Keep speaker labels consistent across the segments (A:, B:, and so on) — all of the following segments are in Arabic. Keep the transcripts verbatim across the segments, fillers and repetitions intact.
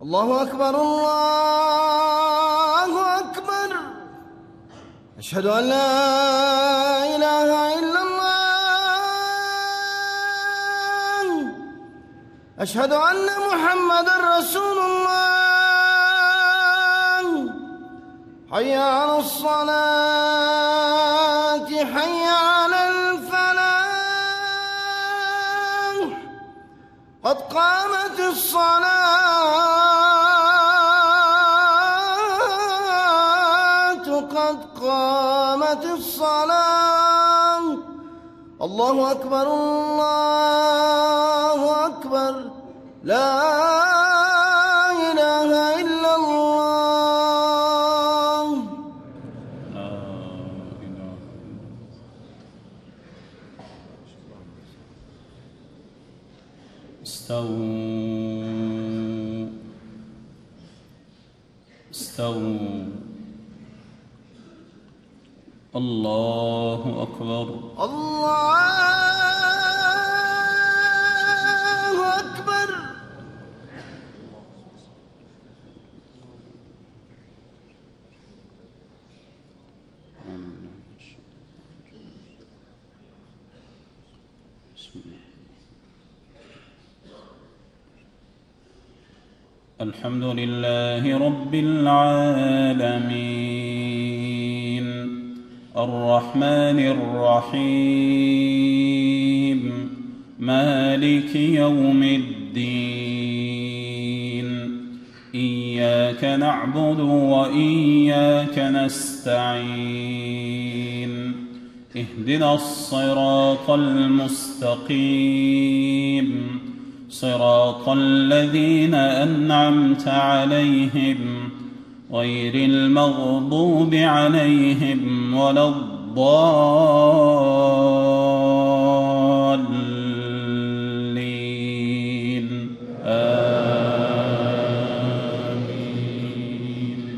A: الله أكبر الله أكبر. أشهد أن لا إله إلا الله. أشهد أن محمدًا رسول الله. حي على الصلاة حي على الفلاح. قد قامت الصلاة قد قامت الصلاة. الله أكبر الله أكبر. لا إله إلا الله.
B: لا إله. استووا استووا. الله أكبر
A: الله أكبر.
B: الحمد لله رب العالمين الرحمن الرحيم مالك يوم الدين. إياك نعبد وإياك نستعين. اهدنا الصراط المستقيم صراط الذين أنعمت عليهم غير المغضوب عليهم ولا الضالين. آمين.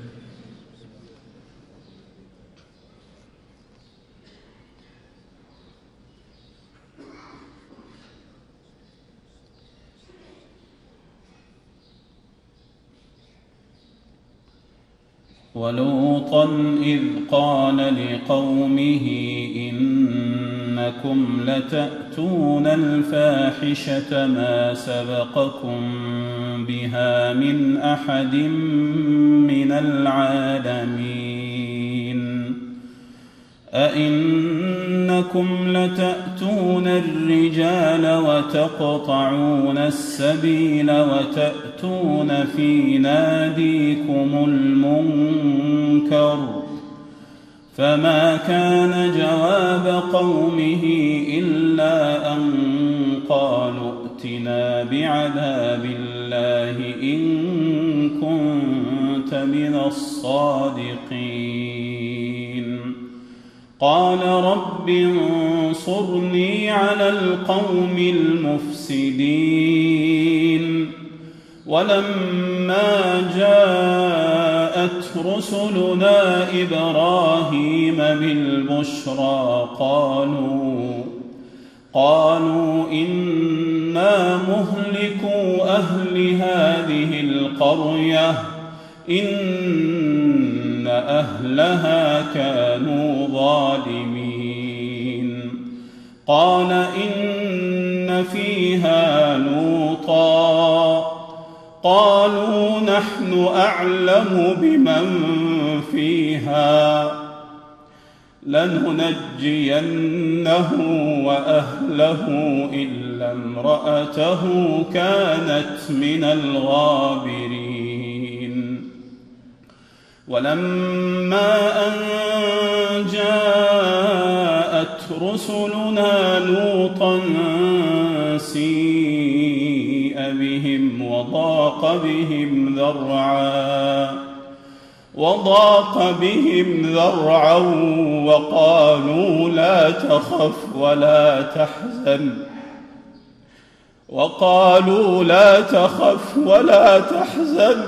B: ولوطا إذ قال لقومه إنكم لتأتون الفاحشة ما سبقكم بها من أحد من العالمين. أئنكم لتأتون الرجال وتقطعون السبيل وتأتون في ناديكم المنكر. فما كان جواب قومه إلا أن قالوا ائتنا بعذاب الله إن كنت من الصادقين. قال رب انصرني على القوم المفسدين. ولما جاءت رسلنا إبراهيم بالبشرى قالوا قالوا إنا مهلكو أهل هذه القرية إن أهلها كانوا ظالمين. قال إن فيها لوطا قالوا نحن أعلم بمن فيها لننجينه وأهله إلا امرأته كانت من الغابرين. ولما أن جاءت رسلنا لوطا سيء بهم وضاق بهم ذرعا وضاق بهم ذرعا وقالوا لا تخف ولا تحزن وقالوا لا تخف ولا تحزن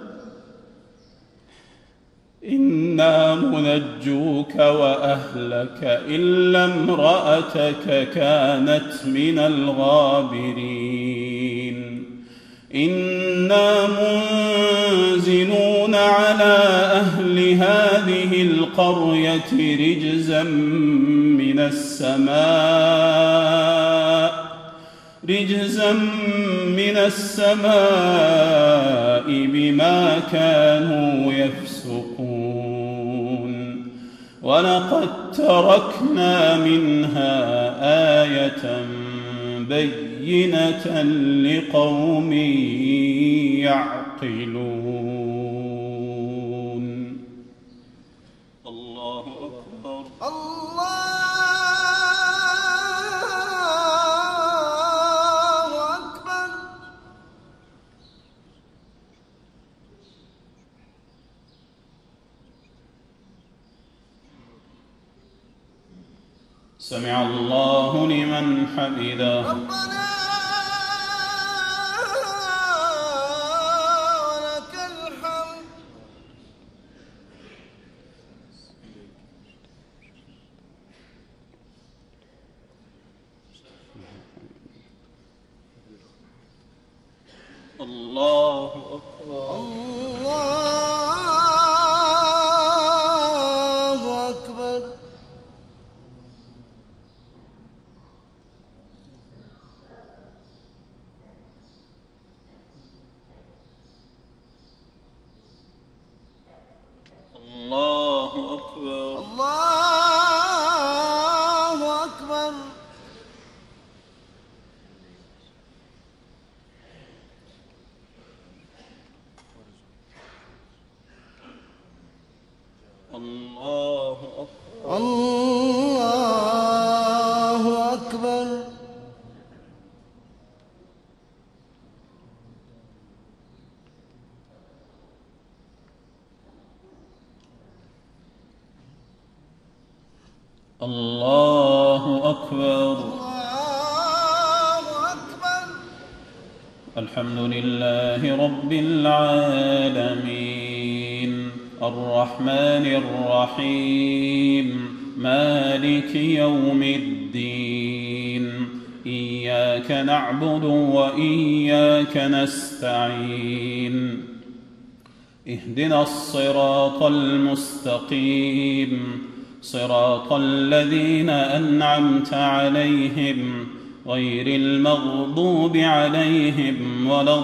B: إنا منجوك وأهلك إلا امرأتك كانت من الغابرين. إنا منزلون على أهل هذه القرية رجزا من السماء رجزا من السماء بما كانوا يفسقون ولقد تركنا منها آية بينة لقوم يعقلون. الله أكبر.
A: الله أكبر.
B: سمع الله لمن حمده.
A: ربنا ولك الحمد.
B: الله أكبر.
A: الله أكبر.
B: الله أكبر.
A: الله أكبر.
B: الله أكبر.
A: الله أكبر.
B: الله أكبر.
A: الله أكبر.
B: الحمد لله رب العالمين الرحمن الرحيم مالك يوم الدين إياك نعبد وإياك نستعين اهدنا الصراط المستقيم صراط الذين أنعمت عليهم غير المغضوب عليهم ولا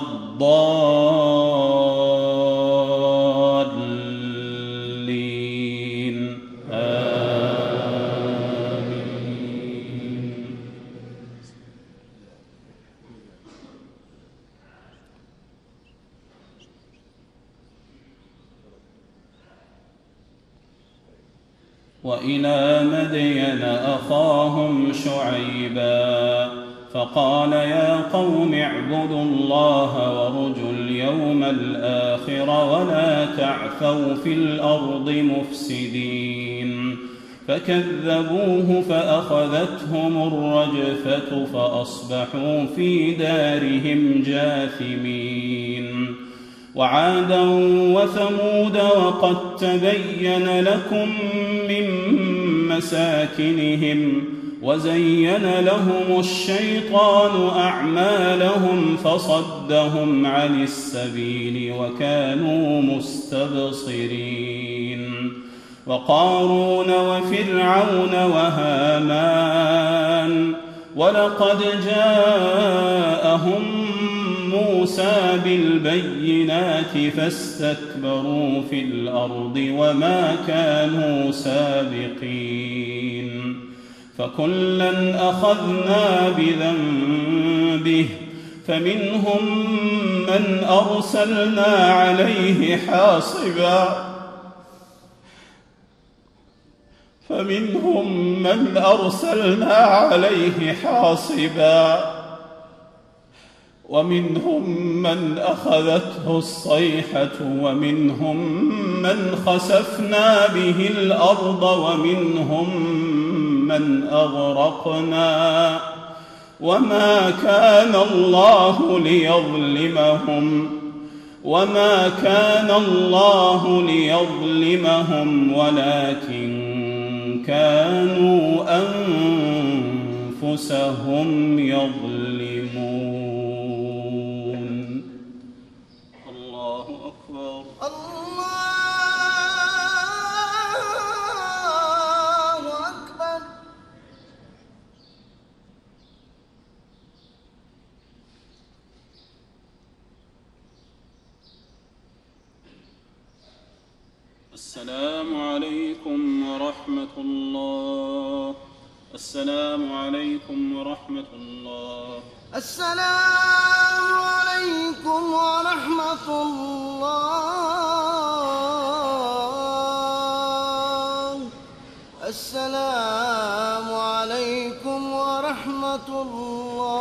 B: الضالين آمين. وإلى مدين أخاهم شعيبا فقال يا قوم اعبدوا الله وارجوا اليوم الآخر ولا تعثوا في الأرض مفسدين فكذبوه فأخذتهم الرجفة فأصبحوا في دارهم جاثمين. وعادا وثمود وقد تبين لكم من مساكنهم وزين لهم الشيطان أعمالهم فصدهم عن السبيل وكانوا مستبصرين. وقارون وفرعون وهامان ولقد جاءهم موسى بالبينات فاستكبروا في الأرض وما كانوا سابقين. فكلا أخذنا بذنبه فمنهم من أرسلنا عليه حاصبا فمنهم من أرسلنا عليه حاصبا ومنهم من أخذته الصيحة ومنهم من خسفنا به الأرض ومنهم من أغرقنا وما كان الله ليظلمهم وما كان الله ليظلمهم ولكن كانوا أنفسهم يظلمون. أكبر.
A: الله أكبر.
B: السلام عليكم ورحمة الله. السلام عليكم ورحمة الله.
A: السلام عليكم ورحمة الله. السلام عليكم ورحمة الله.